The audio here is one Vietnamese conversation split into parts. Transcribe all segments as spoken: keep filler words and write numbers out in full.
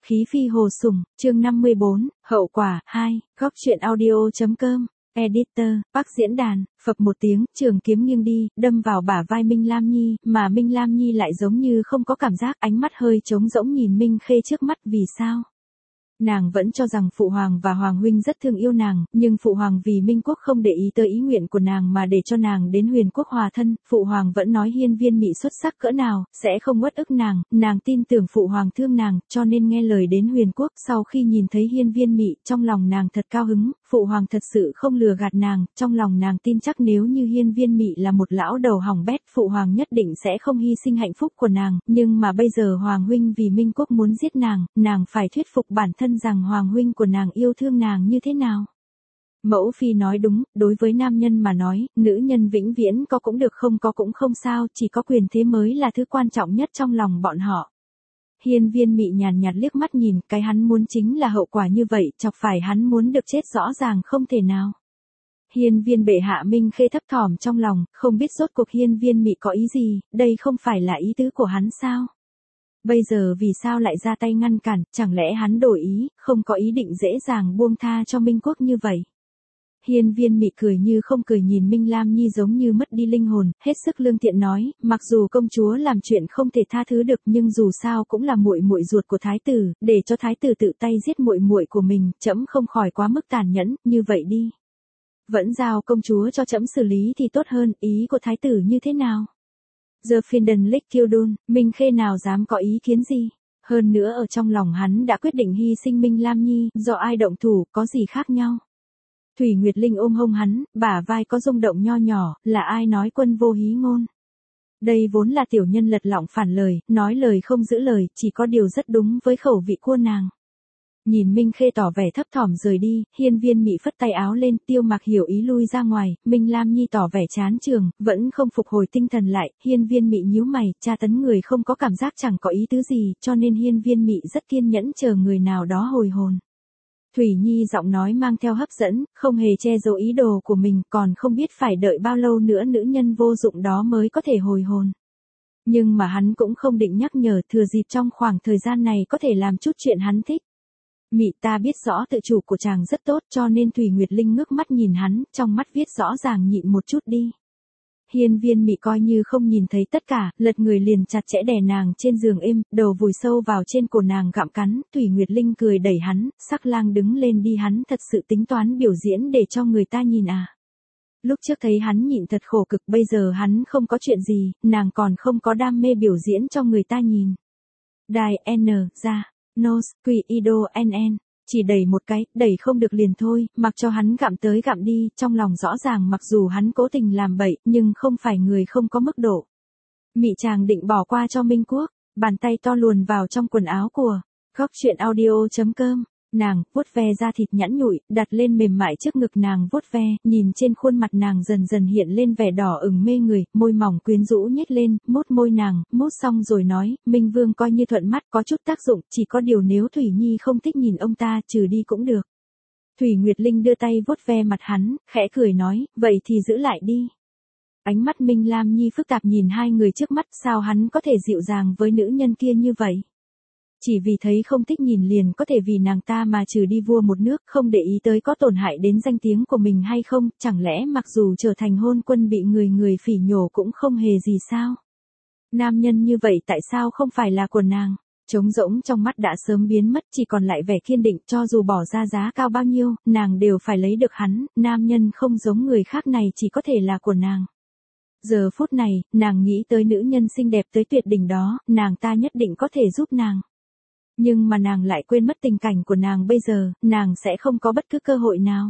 Khí phi hồ sủng, chương năm mươi bốn, hậu quả, hai, góc truyện audio.com, editor, Bắc diễn đàn, phập một tiếng, trường kiếm nghiêng đi, đâm vào bả vai Minh Lam Nhi, mà Minh Lam Nhi lại giống như không có cảm giác, ánh mắt hơi trống rỗng nhìn Minh Khê trước mắt, vì sao? Nàng vẫn cho rằng Phụ Hoàng và Hoàng Huynh rất thương yêu nàng, nhưng Phụ Hoàng vì Minh Quốc không để ý tới ý nguyện của nàng mà để cho nàng đến Huyền Quốc hòa thân, Phụ Hoàng vẫn nói Hiên Viên Mị xuất sắc cỡ nào, sẽ không uất ức nàng, nàng tin tưởng Phụ Hoàng thương nàng, cho nên nghe lời đến Huyền Quốc, sau khi nhìn thấy Hiên Viên Mị, trong lòng nàng thật cao hứng, Phụ Hoàng thật sự không lừa gạt nàng, trong lòng nàng tin chắc nếu như Hiên Viên Mị là một lão đầu hỏng bét, Phụ Hoàng nhất định sẽ không hy sinh hạnh phúc của nàng, nhưng mà bây giờ Hoàng Huynh vì Minh Quốc muốn giết nàng, nàng phải thuyết phục bản thân rằng Hoàng Huynh của nàng yêu thương nàng như thế nào. Mẫu phi nói đúng, đối với nam nhân mà nói, nữ nhân vĩnh viễn có cũng được không có cũng không sao, chỉ có quyền thế mới là thứ quan trọng nhất trong lòng bọn họ. Hiên Viên Mị nhàn nhạt liếc mắt nhìn, cái hắn muốn chính là hậu quả như vậy, chọc phải hắn muốn được chết rõ ràng không thể nào. Hiên Viên bệ hạ Minh Khê thấp thỏm trong lòng, không biết rốt cuộc Hiên Viên Mị có ý gì, đây không phải là ý tứ của hắn sao? Bây giờ vì sao lại ra tay ngăn cản, chẳng lẽ hắn đổi ý, không có ý định dễ dàng buông tha cho Minh Quốc như vậy? Hiên Viên Mị cười như không cười nhìn Minh Lam Nhi giống như mất đi linh hồn, hết sức lương thiện nói, mặc dù công chúa làm chuyện không thể tha thứ được nhưng dù sao cũng là muội muội ruột của thái tử, để cho thái tử tự tay giết muội muội của mình, trẫm không khỏi quá mức tàn nhẫn, như vậy đi. Vẫn giao công chúa cho trẫm xử lý thì tốt hơn, ý của thái tử như thế nào? The Finden Lick Kildun, Minh Khê nào dám có ý kiến gì? Hơn nữa ở trong lòng hắn đã quyết định hy sinh Minh Lam Nhi, do ai động thủ, có gì khác nhau? Thủy Nguyệt Linh ôm hông hắn, bả vai có rung động nho nhỏ, là ai nói quân vô hí ngôn? Đây vốn là tiểu nhân lật lọng phản lời, nói lời không giữ lời, chỉ có điều rất đúng với khẩu vị của nàng. Nhìn Minh Khê tỏ vẻ thấp thỏm rời đi, Hiên Viên Mị phất tay áo lên, Tiêu Mặc hiểu ý lui ra ngoài, Minh Lam Nhi tỏ vẻ chán trường, vẫn không phục hồi tinh thần lại, Hiên Viên Mị nhíu mày, tra tấn người không có cảm giác chẳng có ý tứ gì, cho nên Hiên Viên Mị rất kiên nhẫn chờ người nào đó hồi hồn. Thủy Nhi giọng nói mang theo hấp dẫn, không hề che giấu ý đồ của mình, còn không biết phải đợi bao lâu nữa nữ nhân vô dụng đó mới có thể hồi hồn. Nhưng mà hắn cũng không định nhắc nhở, thừa dịp trong khoảng thời gian này có thể làm chút chuyện hắn thích. Mị ta biết rõ tự chủ của chàng rất tốt cho nên Thủy Nguyệt Linh ngước mắt nhìn hắn, trong mắt viết rõ ràng nhịn một chút đi. Hiên Viên Mị coi như không nhìn thấy tất cả, lật người liền chặt chẽ đè nàng trên giường êm, đầu vùi sâu vào trên cổ nàng gặm cắn, Thủy Nguyệt Linh cười đẩy hắn, Sắc Lang đứng lên đi, hắn thật sự tính toán biểu diễn để cho người ta nhìn à. Lúc trước thấy hắn nhịn thật khổ cực, bây giờ hắn không có chuyện gì, nàng còn không có đam mê biểu diễn cho người ta nhìn. Đài N, ra. Nos, Quỷ Ido N N, chỉ đẩy một cái, đẩy không được liền thôi, mặc cho hắn gặm tới gặm đi, trong lòng rõ ràng mặc dù hắn cố tình làm bậy, nhưng không phải người không có mức độ. Mị chàng định bỏ qua cho Minh Quốc, bàn tay to luồn vào trong quần áo của góc truyện audio.com. Nàng, vuốt ve da thịt nhẵn nhụi, đặt lên mềm mại trước ngực nàng vuốt ve, nhìn trên khuôn mặt nàng dần dần hiện lên vẻ đỏ ửng mê người, môi mỏng quyến rũ nhếch lên, mút môi nàng, mút xong rồi nói, Minh Vương coi như thuận mắt có chút tác dụng, chỉ có điều nếu Thủy Nhi không thích nhìn ông ta, trừ đi cũng được. Thủy Nguyệt Linh đưa tay vuốt ve mặt hắn, khẽ cười nói, vậy thì giữ lại đi. Ánh mắt Minh Lam Nhi phức tạp nhìn hai người trước mắt, sao hắn có thể dịu dàng với nữ nhân kia như vậy? Chỉ vì thấy không thích nhìn liền có thể vì nàng ta mà trừ đi vua một nước, không để ý tới có tổn hại đến danh tiếng của mình hay không, chẳng lẽ mặc dù trở thành hôn quân bị người người phỉ nhổ cũng không hề gì sao? Nam nhân như vậy tại sao không phải là của nàng? Trống rỗng trong mắt đã sớm biến mất, chỉ còn lại vẻ kiên định, cho dù bỏ ra giá cao bao nhiêu, nàng đều phải lấy được hắn, nam nhân không giống người khác này chỉ có thể là của nàng. Giờ phút này, nàng nghĩ tới nữ nhân xinh đẹp tới tuyệt đỉnh đó, nàng ta nhất định có thể giúp nàng. Nhưng mà nàng lại quên mất tình cảnh của nàng bây giờ, nàng sẽ không có bất cứ cơ hội nào.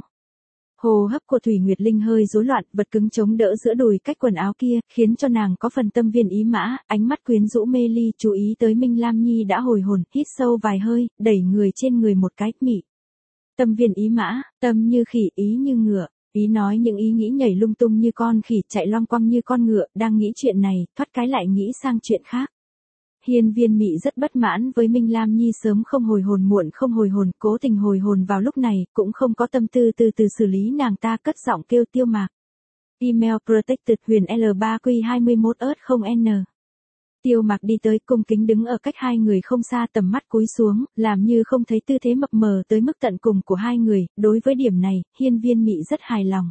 Hô hấp của Thủy Nguyệt Linh hơi rối loạn, vật cứng chống đỡ giữa đùi cách quần áo kia, khiến cho nàng có phần tâm viên ý mã, ánh mắt quyến rũ mê ly, chú ý tới Minh Lam Nhi đã hồi hồn, hít sâu vài hơi, đẩy người trên người một cái, mị. Tâm viên ý mã, tâm như khỉ, ý như ngựa. Ý nói những ý nghĩ nhảy lung tung như con khỉ, chạy loang quăng như con ngựa, đang nghĩ chuyện này, thoát cái lại nghĩ sang chuyện khác. Hiên Viên Mị rất bất mãn với Minh Lam Nhi sớm không hồi hồn muộn không hồi hồn, cố tình hồi hồn vào lúc này, cũng không có tâm tư từ từ xử lý nàng ta, cất giọng kêu Tiêu Mạc. Email protected huyền L ba Q hai mươi mốt ớt không N. Tiêu Mạc đi tới cung kính đứng ở cách hai người không xa, tầm mắt cúi xuống, làm như không thấy tư thế mập mờ tới mức tận cùng của hai người, đối với điểm này, Hiên Viên Mị rất hài lòng.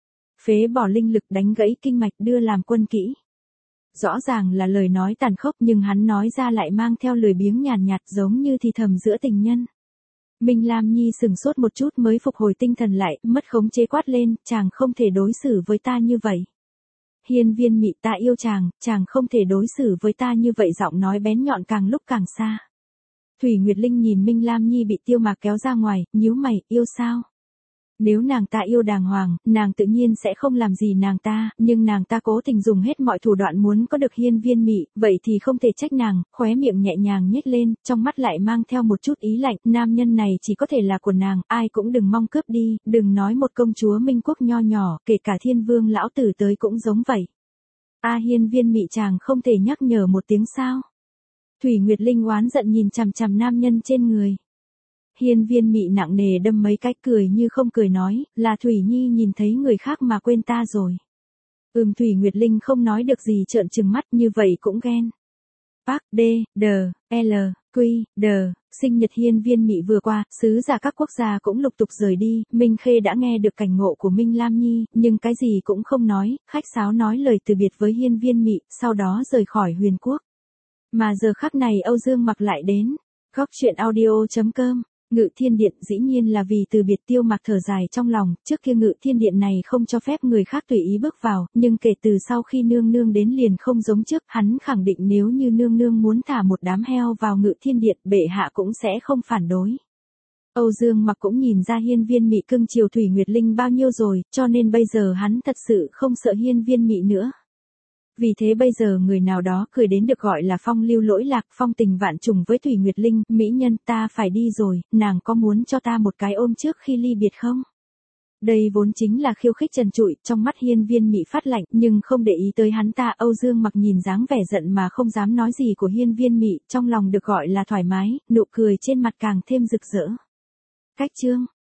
Phế bỏ linh lực đánh gãy kinh mạch đưa làm quân kỹ. Rõ ràng là lời nói tàn khốc nhưng hắn nói ra lại mang theo lười biếng nhàn nhạt, nhạt giống như thì thầm giữa tình nhân. Minh Lam Nhi sừng sốt một chút mới phục hồi tinh thần lại, mất khống chế quát lên, chàng không thể đối xử với ta như vậy. Hiên Viên Mị, ta yêu chàng, chàng không thể đối xử với ta như vậy, giọng nói bén nhọn càng lúc càng xa. Thủy Nguyệt Linh nhìn Minh Lam Nhi bị Tiêu Mạc kéo ra ngoài, nhíu mày, yêu sao? Nếu nàng ta yêu đàng hoàng, nàng tự nhiên sẽ không làm gì nàng ta, nhưng nàng ta cố tình dùng hết mọi thủ đoạn muốn có được Hiên Viên Mị, vậy thì không thể trách nàng, khóe miệng nhẹ nhàng nhếch lên, trong mắt lại mang theo một chút ý lạnh, nam nhân này chỉ có thể là của nàng, ai cũng đừng mong cướp đi, đừng nói một công chúa Minh Quốc nho nhỏ, kể cả Thiên Vương lão tử tới cũng giống vậy. A Hiên Viên Mị, chàng không thể nhắc nhở một tiếng sao? Thủy Nguyệt Linh oán giận nhìn chằm chằm nam nhân trên người. Hiên Viên Mị nặng nề đâm mấy cái, cười như không cười nói, là Thủy Nhi nhìn thấy người khác mà quên ta rồi. Ừm, Thủy Nguyệt Linh không nói được gì, trợn trừng mắt, như vậy cũng ghen. Park D, D, L, Q, D, sinh nhật Hiên Viên Mị vừa qua, sứ giả các quốc gia cũng lục tục rời đi, Minh Khê đã nghe được cảnh ngộ của Minh Lam Nhi, nhưng cái gì cũng không nói, khách sáo nói lời từ biệt với Hiên Viên Mị, sau đó rời khỏi Huyền Quốc. Mà giờ khắc này Âu Dương Mặc lại đến. Góc truyện audio chấm com. Ngự Thiên Điện, dĩ nhiên là vì từ biệt. Tiêu Mạc thở dài trong lòng, trước kia Ngự Thiên Điện này không cho phép người khác tùy ý bước vào, nhưng kể từ sau khi nương nương đến liền không giống trước, hắn khẳng định nếu như nương nương muốn thả một đám heo vào Ngự Thiên Điện, bệ hạ cũng sẽ không phản đối. Âu Dương Mặc cũng nhìn ra Hiên Viên Mị cưng chiều Thủy Nguyệt Linh bao nhiêu rồi, cho nên bây giờ hắn thật sự không sợ Hiên Viên Mị nữa. Vì thế bây giờ người nào đó cười đến được gọi là phong lưu lỗi lạc, phong tình vạn trùng với Thủy Nguyệt Linh, mỹ nhân, ta phải đi rồi, nàng có muốn cho ta một cái ôm trước khi ly biệt không? Đây vốn chính là khiêu khích trần trụi, trong mắt Hiên Viên Mị phát lạnh, nhưng không để ý tới hắn ta. Âu Dương Mặc nhìn dáng vẻ giận mà không dám nói gì của Hiên Viên Mị, trong lòng được gọi là thoải mái, nụ cười trên mặt càng thêm rực rỡ. Cách chương